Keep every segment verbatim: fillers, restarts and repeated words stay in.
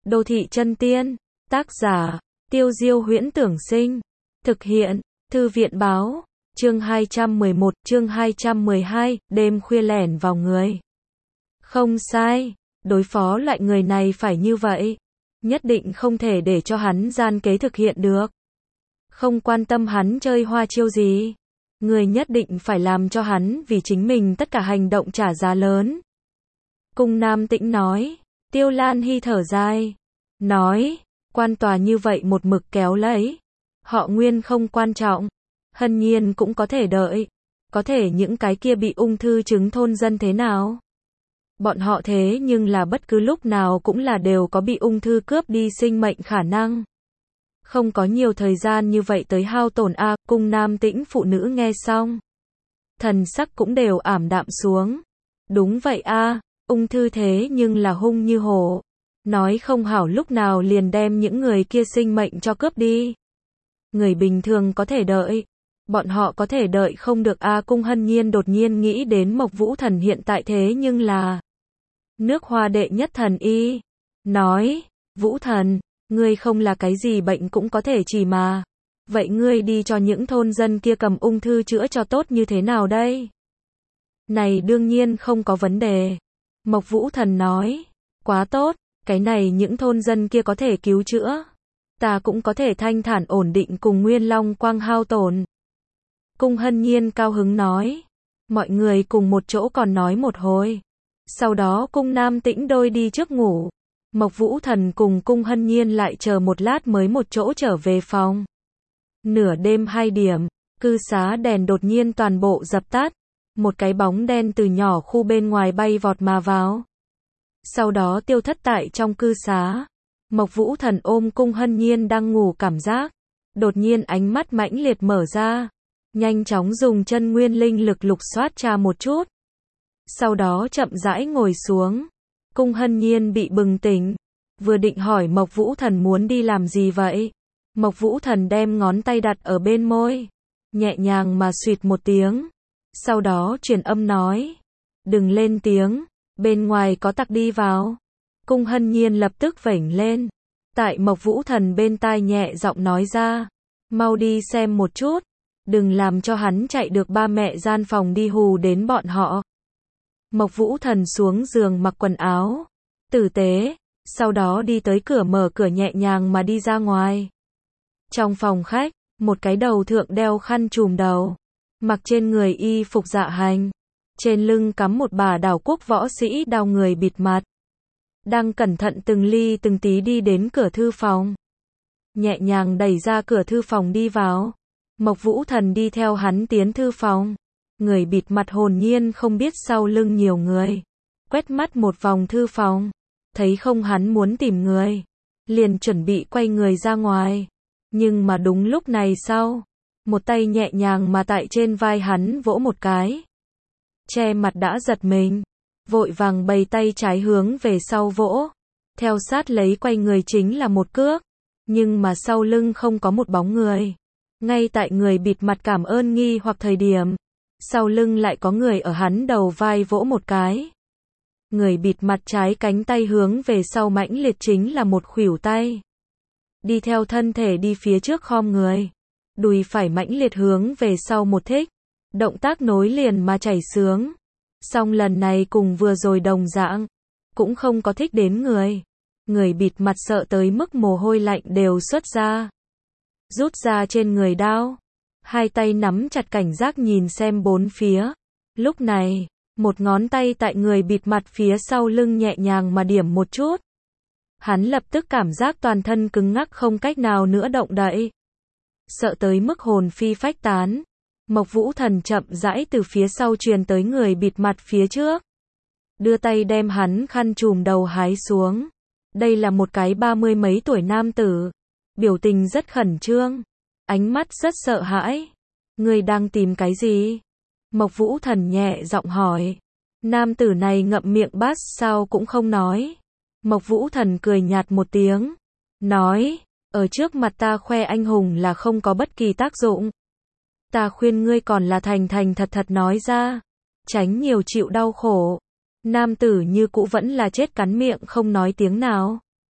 Đô thị chân tiên. Tác giả, Tiêu Diêu Huyễn Tưởng Sinh. Thực hiện, Thư viện báo. Chương hai trăm mười một, chương hai trăm mười hai, đêm khuya lẻn vào người. Không sai, đối phó loại người này phải như vậy. Nhất định không thể để cho hắn gian kế thực hiện được. Không quan tâm hắn chơi hoa chiêu gì. Người nhất định phải làm cho hắn vì chính mình tất cả hành động trả giá lớn. Cung Nam Tĩnh nói. Tiêu Lan Hy thở dài. Nói, quan tòa như vậy một mực kéo lấy. Họ Nguyên không quan trọng. Hân Nhiên cũng có thể đợi. Có thể những cái kia bị ung thư chứng thôn dân thế nào? Bọn họ thế nhưng là bất cứ lúc nào cũng là đều có bị ung thư cướp đi sinh mệnh khả năng. Không có nhiều thời gian như vậy tới hao tổn a. Cung Nam Tĩnh phụ nữ nghe xong. Thần sắc cũng đều ảm đạm xuống. Đúng vậy a, ung thư thế nhưng là hung như hổ. Nói không hảo lúc nào liền đem những người kia sinh mệnh cho cướp đi. Người bình thường có thể đợi. Bọn họ có thể đợi không được a. Cung Hân Nhiên đột nhiên nghĩ đến Mộc Vũ Thần hiện tại thế nhưng là nước Hoa đệ nhất thần y. Nói, Vũ Thần, ngươi không là cái gì bệnh cũng có thể chỉ mà. Vậy ngươi đi cho những thôn dân kia cầm ung thư chữa cho tốt như thế nào đây? Này đương nhiên không có vấn đề. Mộc Vũ Thần nói, quá tốt, cái này những thôn dân kia có thể cứu chữa. Ta cũng có thể thanh thản ổn định cùng Nguyên Long Quang hao tổn. Cung Hân Nhiên cao hứng nói. Mọi người cùng một chỗ còn nói một hồi. Sau đó Cung Nam Tĩnh đôi đi trước ngủ. Mộc Vũ Thần cùng Cung Hân Nhiên lại chờ một lát mới một chỗ trở về phòng. Nửa đêm hai điểm, cư xá đèn đột nhiên toàn bộ dập tắt. Một cái bóng đen từ nhỏ khu bên ngoài bay vọt mà vào. Sau đó tiêu thất tại trong cư xá. Mộc Vũ Thần ôm Cung Hân Nhiên đang ngủ cảm giác. Đột nhiên ánh mắt mãnh liệt mở ra. Nhanh chóng dùng chân nguyên linh lực lục soát tra một chút. Sau đó chậm rãi ngồi xuống. Cung Hân Nhiên bị bừng tỉnh. Vừa định hỏi Mộc Vũ Thần muốn đi làm gì vậy. Mộc Vũ Thần đem ngón tay đặt ở bên môi. Nhẹ nhàng mà xuyệt một tiếng. Sau đó truyền âm nói. Đừng lên tiếng. Bên ngoài có tặc đi vào. Cung Hân Nhiên lập tức vểnh lên. Tại Mộc Vũ Thần bên tai nhẹ giọng nói ra. Mau đi xem một chút. Đừng làm cho hắn chạy được ba mẹ gian phòng đi hù đến bọn họ. Mộc Vũ Thần xuống giường mặc quần áo. Tử tế. Sau đó đi tới cửa mở cửa nhẹ nhàng mà đi ra ngoài. Trong phòng khách, một cái đầu thượng đeo khăn trùm đầu. Mặc trên người y phục dạ hành. Trên lưng cắm một bà đảo quốc võ sĩ đao người bịt mặt. Đang cẩn thận từng ly từng tí đi đến cửa thư phòng. Nhẹ nhàng đẩy ra cửa thư phòng đi vào. Mộc Vũ Thần đi theo hắn tiến thư phòng. Người bịt mặt hồn nhiên không biết sau lưng nhiều người. Quét mắt một vòng thư phòng. Thấy không hắn muốn tìm người. Liền chuẩn bị quay người ra ngoài. Nhưng mà đúng lúc này sau. Một tay nhẹ nhàng mà tại trên vai hắn vỗ một cái. Che mặt đã giật mình. Vội vàng bày tay trái hướng về sau vỗ. Theo sát lấy quay người chính là một cước. Nhưng mà sau lưng không có một bóng người. Ngay tại người bịt mặt cảm ơn nghi hoặc thời điểm. Sau lưng lại có người ở hắn đầu vai vỗ một cái. Người bịt mặt trái cánh tay hướng về sau mãnh liệt chính là một khuỷu tay. Đi theo thân thể đi phía trước khom người. Đùi phải mãnh liệt hướng về sau một thích. Động tác nối liền mà chảy sướng. Song lần này cùng vừa rồi đồng dạng. Cũng không có thích đến người. Người bịt mặt sợ tới mức mồ hôi lạnh đều xuất ra. Rút ra trên người đao. Hai tay nắm chặt cảnh giác nhìn xem bốn phía. Lúc này, một ngón tay tại người bịt mặt phía sau lưng nhẹ nhàng mà điểm một chút. Hắn lập tức cảm giác toàn thân cứng ngắc không cách nào nữa động đậy. Sợ tới mức hồn phi phách tán. Mộc Vũ Thần chậm rãi từ phía sau truyền tới người bịt mặt phía trước. Đưa tay đem hắn khăn trùm đầu hái xuống. Đây là một cái ba mươi mấy tuổi nam tử. Biểu tình rất khẩn trương. Ánh mắt rất sợ hãi. Ngươi đang tìm cái gì? Mộc Vũ Thần nhẹ giọng hỏi. Nam tử này ngậm miệng bát sao cũng không nói. Mộc Vũ Thần cười nhạt một tiếng. Nói, ở trước mặt ta khoe anh hùng là không có bất kỳ tác dụng. Ta khuyên ngươi còn là thành thành thật thật nói ra. Tránh nhiều chịu đau khổ. Nam tử như cũ vẫn là chết cắn miệng không nói tiếng nào.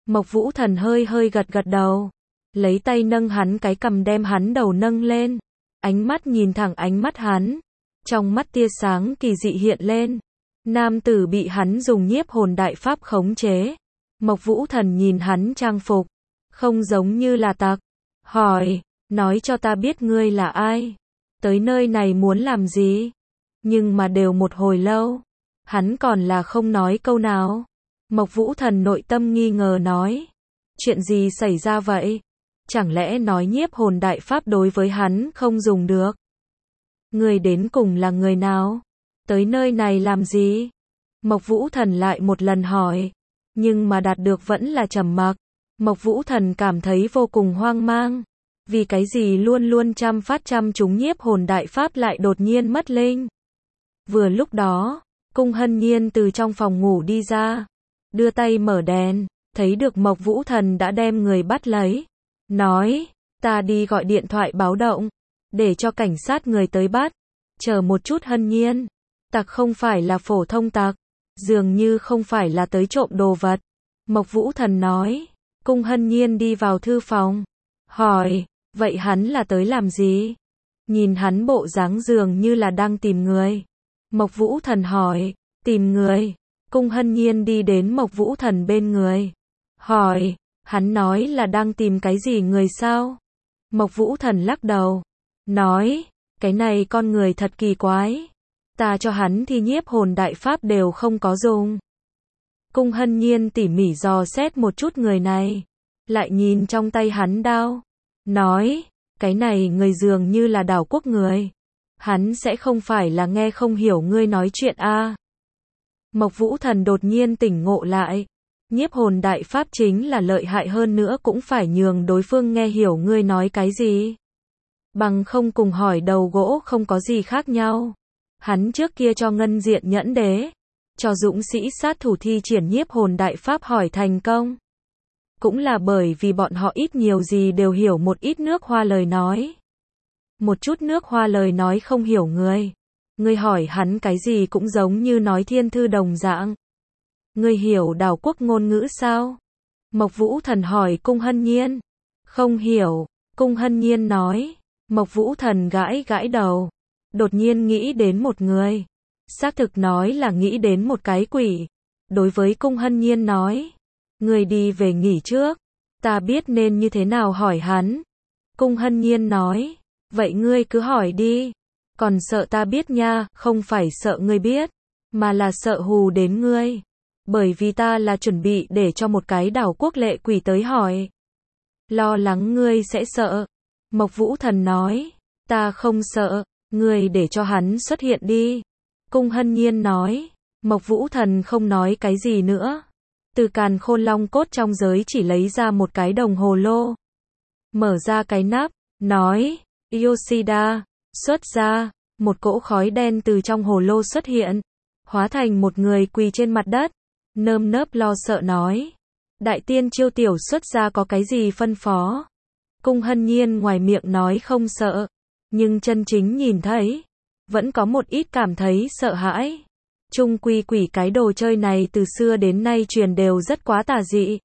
Mộc Vũ Thần hơi hơi gật gật đầu, lấy tay nâng hắn cái cằm đem hắn đầu nâng lên, ánh mắt nhìn thẳng ánh mắt hắn, trong mắt tia sáng kỳ dị hiện lên. Nam tử bị hắn dùng nhiếp hồn đại pháp khống chế. Mộc Vũ Thần nhìn hắn trang phục, không giống như là tặc, hỏi, nói cho ta biết ngươi là ai, tới nơi này muốn làm gì? Nhưng mà đều một hồi lâu, hắn còn là không nói câu nào. Mộc Vũ Thần nội tâm nghi ngờ nói, chuyện gì xảy ra vậy? Chẳng lẽ nói nhiếp hồn đại pháp đối với hắn không dùng được? Người đến cùng là người nào? Tới nơi này làm gì? Mộc Vũ Thần lại một lần hỏi, nhưng mà đạt được vẫn là trầm mặc. Mộc Vũ Thần cảm thấy vô cùng hoang mang, vì cái gì luôn luôn chăm phát chăm trúng nhiếp hồn đại pháp lại đột nhiên mất linh. Vừa lúc đó, Cung Hân Nhiên từ trong phòng ngủ đi ra, đưa tay mở đèn, thấy được Mộc Vũ Thần đã đem người bắt lấy, nói, ta đi gọi điện thoại báo động, để cho cảnh sát người tới bắt. Chờ một chút Hân Nhiên, tặc không phải là phổ thông tặc, dường như không phải là tới trộm đồ vật. Mộc Vũ Thần nói. Cung Hân Nhiên đi vào thư phòng, hỏi, vậy hắn là tới làm gì? Nhìn hắn bộ dáng dường như là đang tìm người. Mộc Vũ Thần hỏi, tìm người? Cung Hân Nhiên đi đến Mộc Vũ Thần bên người, hỏi, hắn nói là đang tìm cái gì người sao? Mộc Vũ Thần lắc đầu, nói, cái này con người thật kỳ quái, ta cho hắn thì nhiếp hồn đại pháp đều không có dùng. Cung Hân Nhiên tỉ mỉ dò xét một chút người này, lại nhìn trong tay hắn đao, nói, cái này người dường như là Đảo Quốc người, hắn sẽ không phải là nghe không hiểu ngươi nói chuyện a? À? Mộc Vũ Thần đột nhiên tỉnh ngộ lại, nhiếp hồn đại pháp chính là lợi hại hơn nữa cũng phải nhường đối phương nghe hiểu ngươi nói cái gì. Bằng không cùng hỏi đầu gỗ không có gì khác nhau. Hắn trước kia cho Ngân Diện Nhẫn Đế, cho dũng sĩ sát thủ thi triển nhiếp hồn đại pháp hỏi thành công. Cũng là bởi vì bọn họ ít nhiều gì đều hiểu một ít nước Hoa lời nói. Một chút nước Hoa lời nói không hiểu người. Ngươi hỏi hắn cái gì cũng giống như nói thiên thư đồng dạng. Ngươi hiểu Đảo Quốc ngôn ngữ sao? Mộc Vũ Thần hỏi Cung Hân Nhiên. Không hiểu, Cung Hân Nhiên nói. Mộc Vũ Thần gãi gãi đầu, đột nhiên nghĩ đến một người. Xác thực nói là nghĩ đến một cái quỷ. Đối với Cung Hân Nhiên nói, ngươi đi về nghỉ trước, ta biết nên như thế nào hỏi hắn. Cung Hân Nhiên nói, vậy ngươi cứ hỏi đi, còn sợ ta biết nha, không phải sợ ngươi biết, mà là sợ hù đến ngươi. Bởi vì ta là chuẩn bị để cho một cái Đảo Quốc lệ quỷ tới hỏi. Lo lắng ngươi sẽ sợ. Mộc Vũ Thần nói, ta không sợ, ngươi để cho hắn xuất hiện đi. Cung Hân Nhiên nói, Mộc Vũ Thần không nói cái gì nữa. Từ càn khôn long cốt trong giới chỉ lấy ra một cái đồng hồ lô. Mở ra cái nắp, nói, Yoshida, xuất ra, một cỗ khói đen từ trong hồ lô xuất hiện. Hóa thành một người quỳ trên mặt đất, nơm nớp lo sợ nói. Đại tiên Chiêu tiểu xuất ra có cái gì phân phó? Cung Hân Nhiên ngoài miệng nói không sợ, nhưng chân chính nhìn thấy, vẫn có một ít cảm thấy sợ hãi. Trung quy quỷ cái đồ chơi này từ xưa đến nay truyền đều rất quá tà dị.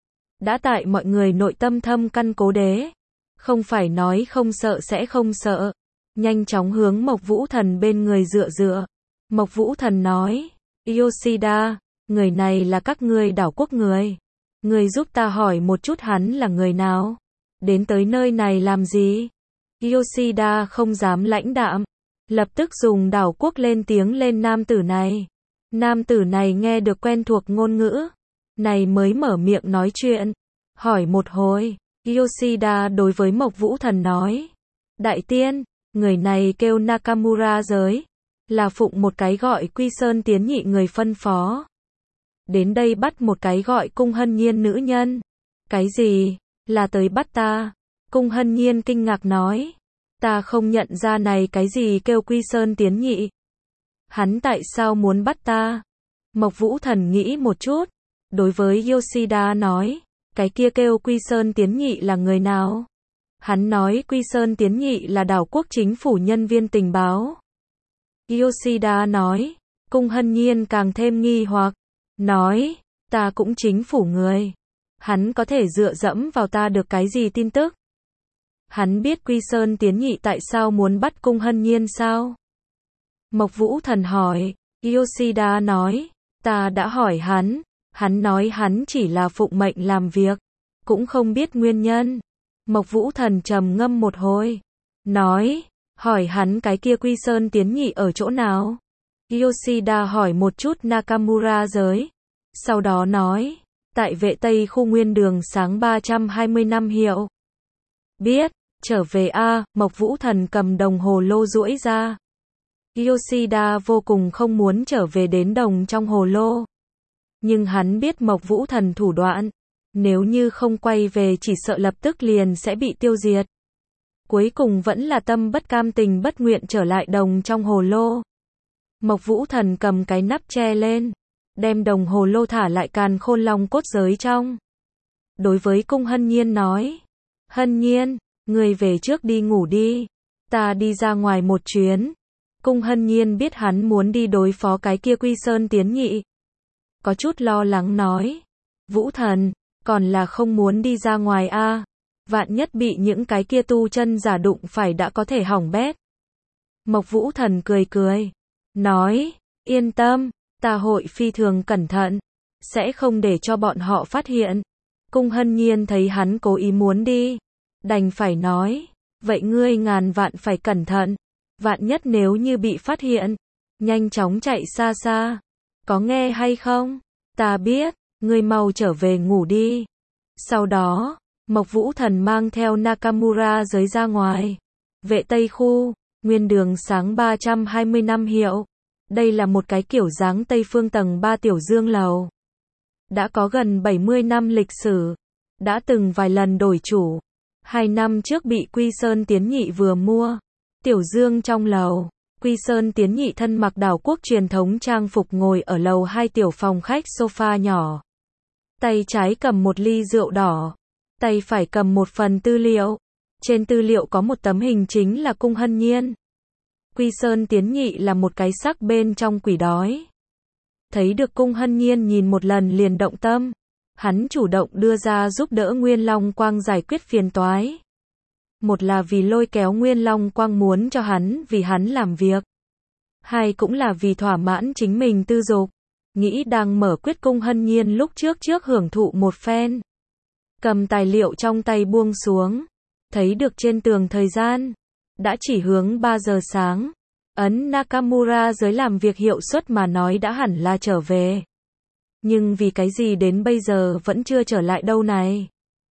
Đã tại mọi người nội tâm thâm căn cố đế, không phải nói không sợ sẽ không sợ. Nhanh chóng hướng Mộc Vũ Thần bên người dựa dựa. Mộc Vũ Thần nói, Yoshida, người này là các ngươi Đảo Quốc người. Người giúp ta hỏi một chút hắn là người nào? Đến tới nơi này làm gì? Yoshida không dám lãnh đạm, lập tức dùng Đảo Quốc lên tiếng lên nam tử này. Nam tử này nghe được quen thuộc ngôn ngữ, này mới mở miệng nói chuyện. Hỏi một hồi, Yoshida đối với Mộc Vũ Thần nói, đại tiên, người này kêu Nakamura giới, là phụng một cái gọi Quy Sơn Tiến Nhị người phân phó. Đến đây bắt một cái gọi Cung Hân Nhiên nữ nhân. Cái gì? Là tới bắt ta? Cung Hân Nhiên kinh ngạc nói, ta không nhận ra này cái gì kêu Quy Sơn Tiến Nhị. Hắn tại sao muốn bắt ta? Mộc Vũ Thần nghĩ một chút, đối với Yoshida nói, cái kia kêu Quy Sơn Tiến Nhị là người nào? Hắn nói Quy Sơn Tiến Nhị là Đảo Quốc chính phủ nhân viên tình báo. Yoshida nói, Cung Hân Nhiên càng thêm nghi hoặc, nói, ta cũng chính phủ người. Hắn có thể dựa dẫm vào ta được cái gì tin tức? Hắn biết Quy Sơn Tiến Nhị tại sao muốn bắt Cung Hân Nhiên sao? Mộc Vũ Thần hỏi. Yoshida nói, ta đã hỏi hắn, hắn nói hắn chỉ là phụng mệnh làm việc, cũng không biết nguyên nhân. Mộc Vũ Thần trầm ngâm một hồi, nói, hỏi hắn cái kia Quy Sơn Tiến Nhị ở chỗ nào? Yoshida hỏi một chút Nakamura giới, sau đó nói, tại vệ Tây khu Nguyên Đường sáng ba trăm hai mươi năm hiệu. Biết, trở về a, Mộc Vũ Thần cầm đồng hồ lô duỗi ra. Yoshida vô cùng không muốn trở về đến đồng trong hồ lô. Nhưng hắn biết Mộc Vũ Thần thủ đoạn, nếu như không quay về chỉ sợ lập tức liền sẽ bị tiêu diệt. Cuối cùng vẫn là tâm bất cam tình bất nguyện trở lại đồng trong hồ lô. Mộc Vũ Thần cầm cái nắp che lên, đem đồng hồ lô thả lại Càn Khôn Long cốt giới trong. Đối với Cung Hân Nhiên nói, Hân Nhiên, người về trước đi ngủ đi, ta đi ra ngoài một chuyến. Cung Hân Nhiên biết hắn muốn đi đối phó cái kia Quy Sơn Tiến Nhị. Có chút lo lắng nói, Vũ Thần, còn là không muốn đi ra ngoài a, vạn nhất bị những cái kia tu chân giả đụng phải đã có thể hỏng bét. Mộc Vũ Thần cười cười, nói, yên tâm, ta hội phi thường cẩn thận, sẽ không để cho bọn họ phát hiện. Cung Hân Nhiên thấy hắn cố ý muốn đi, đành phải nói, vậy ngươi ngàn vạn phải cẩn thận, vạn nhất nếu như bị phát hiện, nhanh chóng chạy xa xa, có nghe hay không? Ta biết, ngươi mau trở về ngủ đi. Sau đó, Mộc Vũ Thần mang theo Nakamura giới ra ngoài. Vệ Tây khu, Nguyên Đường sáng ba trăm hai mươi năm hiệu. Đây là một cái kiểu dáng Tây phương tầng ba tiểu dương lầu. Đã có gần bảy mươi năm lịch sử, đã từng vài lần đổi chủ. Hai năm trước bị Quy Sơn Tiến Nhị vừa mua. Tiểu dương trong lầu, Quy Sơn Tiến Nhị thân mặc đảo quốc truyền thống trang phục ngồi ở lầu hai tiểu phòng khách sofa nhỏ. Tay trái cầm một ly rượu đỏ, tay phải cầm một phần tư liệu. Trên tư liệu có một tấm hình chính là Cung Hân Nhiên. Quy Sơn Tiến Nhị là một cái sắc bên trong quỷ đói. Thấy được Cung Hân Nhiên nhìn một lần liền động tâm. Hắn chủ động đưa ra giúp đỡ Nguyên Long Quang giải quyết phiền toái. Một là vì lôi kéo Nguyên Long Quang muốn cho hắn vì hắn làm việc. Hai cũng là vì thỏa mãn chính mình tư dục. Nghĩ đang mở quyết Cung Hân Nhiên lúc trước trước hưởng thụ một phen. Cầm tài liệu trong tay buông xuống. Thấy được trên tường thời gian. Đã chỉ hướng ba giờ sáng. Ấn Nakamura giới làm việc hiệu suất mà nói đã hẳn là trở về. Nhưng vì cái gì đến bây giờ vẫn chưa trở lại đâu này.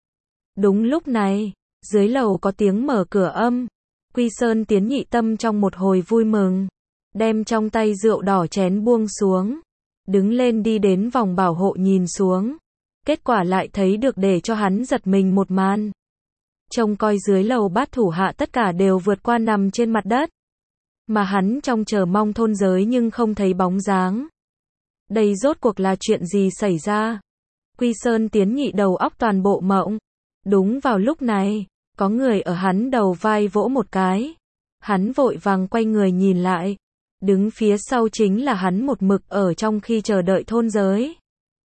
Đúng lúc này, dưới lầu có tiếng mở cửa âm. Quy Sơn Tiến Nhị tâm trong một hồi vui mừng. Đem trong tay rượu đỏ chén buông xuống. Đứng lên đi đến vòng bảo hộ nhìn xuống. Kết quả lại thấy được để cho hắn giật mình một màn. Trông coi dưới lầu bát thủ hạ tất cả đều vượt qua nằm trên mặt đất. Mà hắn trong chờ mong thôn giới nhưng không thấy bóng dáng. Đây rốt cuộc là chuyện gì xảy ra? Quy Sơn Tiến Nhị đầu óc toàn bộ mộng. Đúng vào lúc này, có người ở hắn đầu vai vỗ một cái. Hắn vội vàng quay người nhìn lại. Đứng phía sau chính là hắn một mực ở trong khi chờ đợi thôn giới.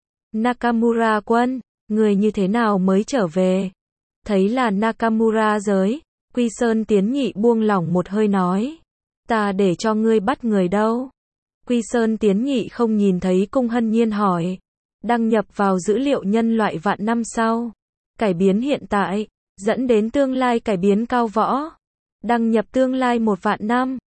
Nakamura quân, người như thế nào mới trở về? Thấy là Nakamura giới, Quy Sơn Tiến Nhị buông lỏng một hơi nói. Ta để cho ngươi bắt người đâu? Quy Sơn Tiến Nhị không nhìn thấy Cung Hân Nhiên hỏi. Đăng nhập vào dữ liệu nhân loại vạn năm sau. Cải biến hiện tại, dẫn đến tương lai cải biến cao võ. Đăng nhập tương lai một vạn năm.